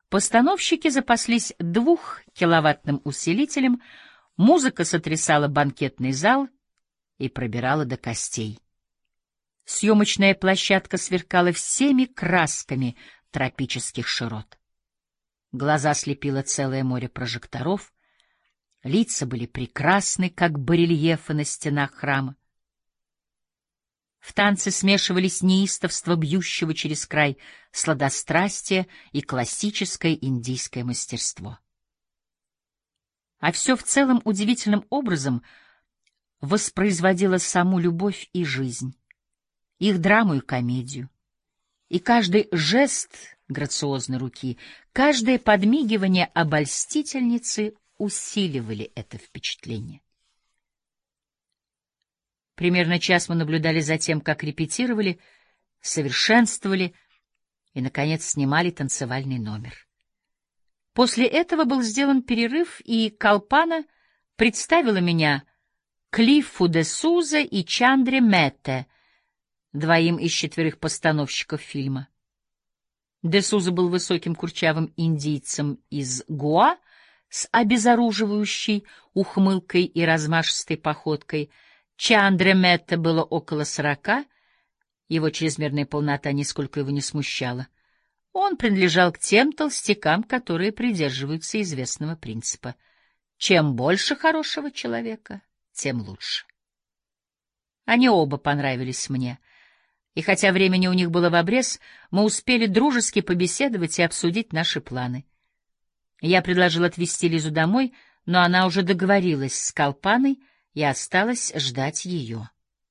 Постановщики запаслись 2-киловаттным усилителем, музыка сотрясала банкетный зал и пробирала до костей. Съемочная площадка сверкала всеми красками тропических широт. Глаза слепило целое море прожекторов, лица были прекрасны, как барельефы на стенах храма. В танце смешивались неистовство бьющего через край сладострастия и классическое индийское мастерство. А все в целом удивительным образом воспроизводило саму любовь и жизнь, их драму и комедию. И каждый жест грациозной руки, каждое подмигивание обольстительницы усиливали это впечатление. Примерно час мы наблюдали за тем, как репетировали, совершенствовали и, наконец, снимали танцевальный номер. После этого был сделан перерыв, и Калпана представила меня Клиффу де Суза и Чандре Метте, 2 из 4 постановщиков фильма. Де Суза был высоким курчавым индийцем из Гоа с обезоруживающей ухмылкой и размашистой походкой. Чандре Метте было около 40, его чрезмерная полнота нисколько его не смущала. Он принадлежал к тем толстякам, которые придерживаются известного принципа: чем больше хорошего человека, тем лучше. Они оба понравились мне, и хотя времени у них было в обрез, мы успели дружески побеседовать и обсудить наши планы. Я предложил отвезти Лизу домой, но она уже договорилась с Калпаной и осталось ждать ее.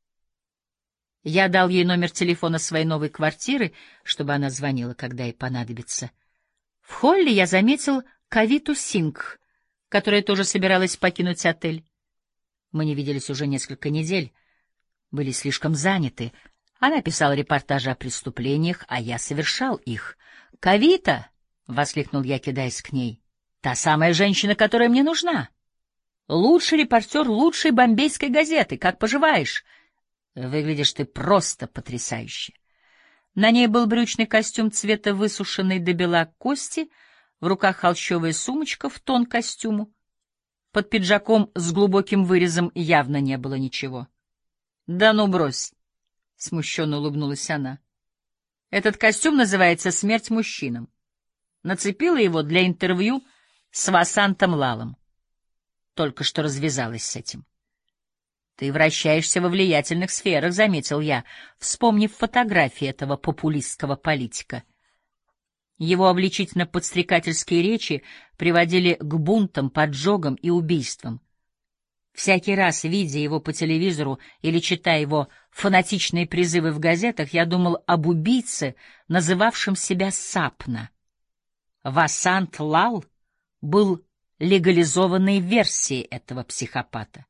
Я дал ей номер телефона своей новой квартиры, чтобы она звонила, когда ей понадобится. В холле я заметил Кавиту Сингх, которая тоже собиралась покинуть отель. Мы не виделись уже несколько недель, были слишком заняты. Она писала репортажи о преступлениях, а я совершал их. «Кавита!» — воскликнул я, кидаясь к ней. «Та самая женщина, которая мне нужна. Лучший репортер лучшей бомбейской газеты. Как поживаешь? Выглядишь ты просто потрясающе». На ней был брючный костюм цвета высушенной до бела кости, в руках холщовая сумочка в тон костюму. Под пиджаком с глубоким вырезом явно не было ничего. «Да ну брось!» — смущенно улыбнулась она. «Этот костюм называется «Смерть мужчинам». Нацепила его для интервью с Васантом Лалом. Только что развязалась с этим. «Ты вращаешься во влиятельных сферах», — заметил я, вспомнив фотографии этого популистского политика. Его обличительно-подстрекательские речи приводили к бунтам, поджогам и убийствам. Всякий раз, видя его по телевизору или читая его фанатичные призывы в газетах, я думал об убийце, называвшем себя Сапна. Васант Лал был легализованной версией этого психопата.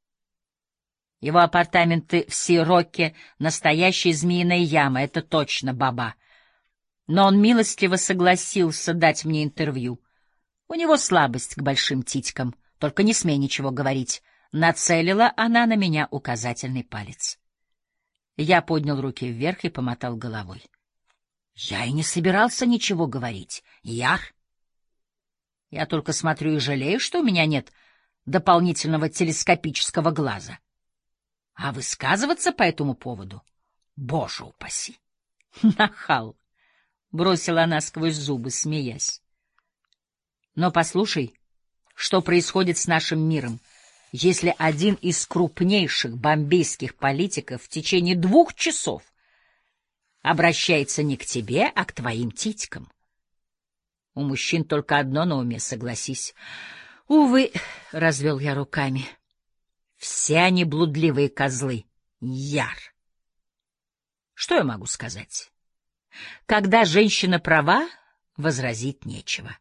Его апартаменты в Си-Роке — настоящая змеиная яма, это точно, баба. Но он милостиво согласился дать мне интервью. У него слабость к большим титькам, только не смей ничего говорить. Нацелила она на меня указательный палец. Я поднял руки вверх и помотал головой. Я и не собирался ничего говорить. Я только смотрю и жалею, что у меня нет дополнительного телескопического глаза. А высказываться по этому поводу? Боже упаси! Нахал! Бросила она сквозь зубы, смеясь. Но послушай, что происходит с нашим миром, если один из крупнейших бомбейских политиков в течение 2 часов обращается не к тебе, а к твоим титькам. У мужчин только одно на уме, согласись. Увы, — развел я руками, — все они блудливые козлы. Яр. Что я могу сказать? Когда женщина права, возразить нечего.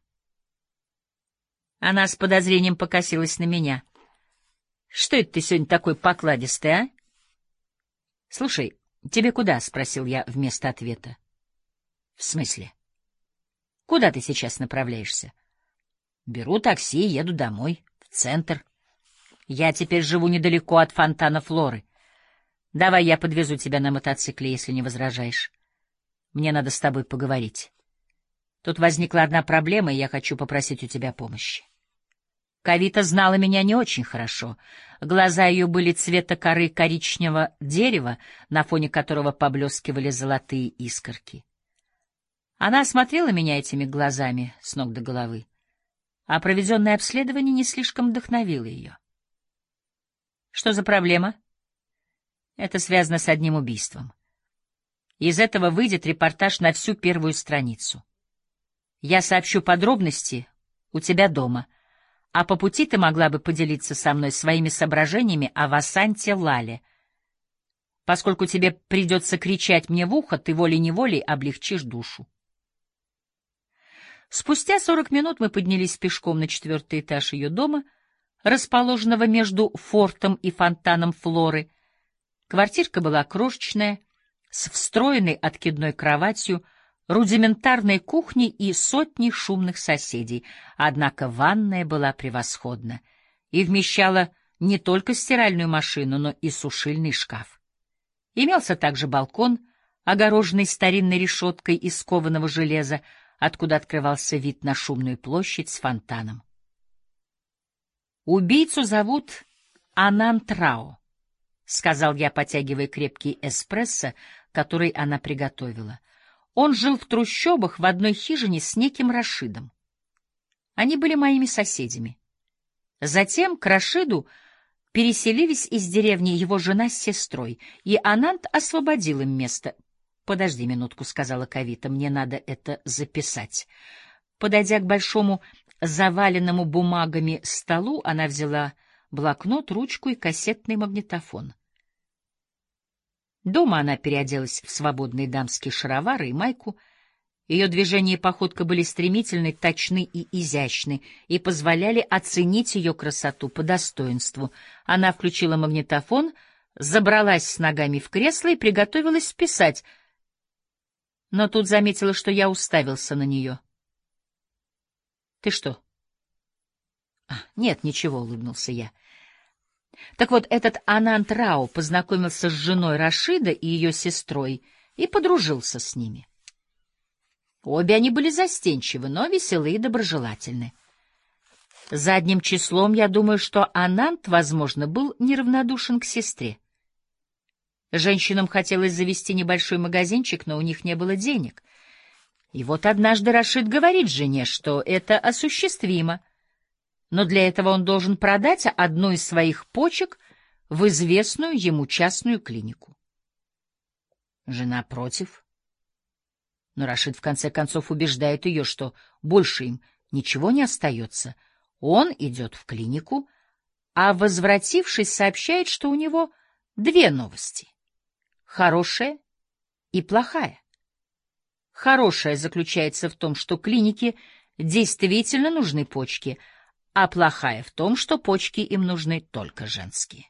Она с подозрением покосилась на меня. Что это ты сегодня такой покладистый, а? Слушай, тебе куда? — спросил я вместо ответа. В смысле? Куда ты сейчас направляешься? Беру такси и еду домой, в центр. Я теперь живу недалеко от фонтана Флоры. Давай я подвезу тебя на мотоцикле, если не возражаешь. Мне надо с тобой поговорить. Тут возникла одна проблема, и я хочу попросить у тебя помощи. Кавита знала меня не очень хорошо. Глаза ее были цвета коры коричневого дерева, на фоне которого поблескивали золотые искорки. Она осмотрела меня этими глазами с ног до головы, а проведенное обследование не слишком вдохновило ее. Что за проблема? Это связано с одним убийством. Из этого выйдет репортаж на всю первую страницу. Я сообщу подробности у тебя дома, а по пути ты могла бы поделиться со мной своими соображениями о Васанте Лале. Поскольку тебе придется кричать мне в ухо, ты волей-неволей облегчишь душу. Спустя 40 минут мы поднялись пешком на 4-й этаж ее дома, расположенного между фортом и фонтаном Флоры. Квартирка была крошечная, с встроенной откидной кроватью, рудиментарной кухней и сотней шумных соседей, однако ванная была превосходна и вмещала не только стиральную машину, но и сушильный шкаф. Имелся также балкон, огороженный старинной решеткой из кованого железа, откуда открывался вид на шумную площадь с фонтаном. «Убийцу зовут Анант Рао», — сказал я, потягивая крепкий эспрессо, который она приготовила. Он жил в трущобах в одной хижине с неким Рашидом. Они были моими соседями. Затем к Рашиду переселились из деревни его жена с сестрой, и Анант освободил им место. «Подожди минутку», — сказала Кавита, — «мне надо это записать». Подойдя к большому заваленному бумагами столу, она взяла блокнот, ручку и кассетный магнитофон. Дома она переоделась в свободные дамские шаровары и майку. Ее движения и походка были стремительны, точны и изящны и позволяли оценить ее красоту по достоинству. Она включила магнитофон, забралась с ногами в кресло и приготовилась писать, но тут заметила, что я уставился на нее. — Ты что? — Нет, ничего, — улыбнулся я. Так вот, этот Анант Рао познакомился с женой Рашида и ее сестрой и подружился с ними. Обе они были застенчивы, но веселы и доброжелательны. Задним числом я думаю, что Анант, возможно, был неравнодушен к сестре. Женщинам хотелось завести небольшой магазинчик, но у них не было денег. И вот однажды Рашид говорит жене, что это осуществимо, но для этого он должен продать одну из своих почек в известную ему частную клинику. Жена против, но Рашид в конце концов убеждает ее, что больше им ничего не остается. Он идет в клинику, а, возвратившись, сообщает, что у него две новости — хорошая и плохая. Хорошая заключается в том, что клинике действительно нужны почки, а плохая в том, что почки им нужны только женские.